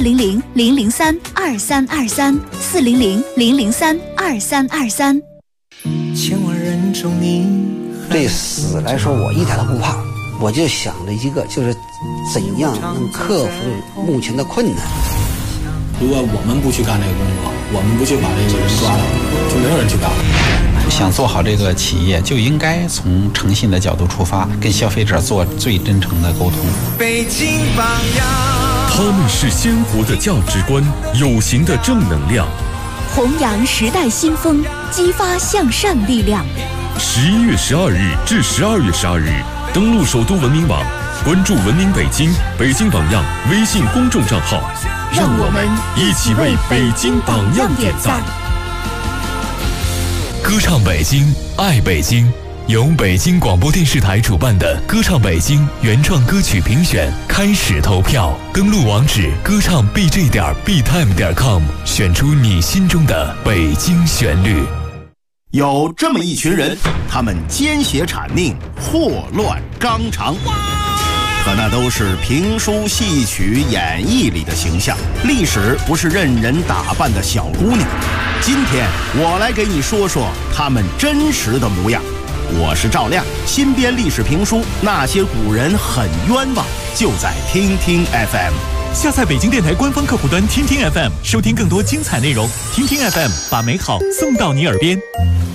400-003-2323，400-003-2323。 千万人中你。 对死来说，我一点都不怕，我就想着一个，就是怎样能克服目前的困难。 如果我们不去干这个工作，我们不去把这个人抓到，就没有人去干。 想做好这个企业，就应该从诚信的角度出发，跟消费者做最真诚的沟通。 北京榜样， 他们是鲜活的价值观，有形的正能量， 弘扬时代新风，激发向善力量。 11月12日至12月12日，登录首都文明网，关注文明北京、北京榜样微信公众账号， 让我们一起为北京榜样点赞。歌唱北京，爱北京，由北京广播电视台主办的歌唱北京原创歌曲评选开始投票，登录网址歌唱 bj.btime.com， 选出你心中的北京旋律。 有这么一群人，他们奸邪谄佞，祸乱纲常， 可那都是评书戏曲演绎里的形象，历史不是任人打扮的小姑娘。今天我来给你说说她们真实的模样。我是赵亮，新编历史评书《那些古人很冤枉》，就在听听 FM。 下载北京电台官方客户端听听 FM， 收听更多精彩内容。听听 FM， 把美好送到你耳边。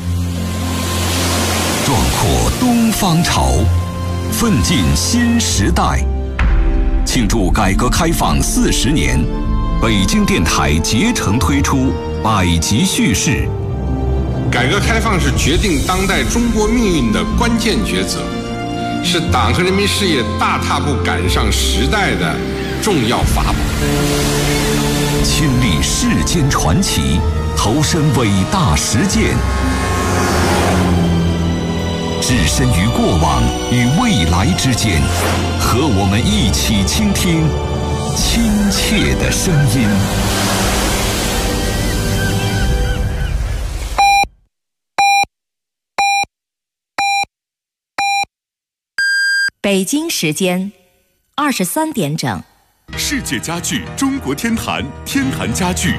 壮阔东方潮，奋进新时代。庆祝改革开放40年，北京电台竭诚推出百集叙事。 改革开放是决定当代中国命运的关键抉择，是党和人民事业大踏步赶上时代的重要法宝。 亲历世间传奇，投身伟大实践，置身于过往与未来之间，和我们一起倾听亲切的声音。 北京时间23点整。 世界家具中国天坛，天坛家具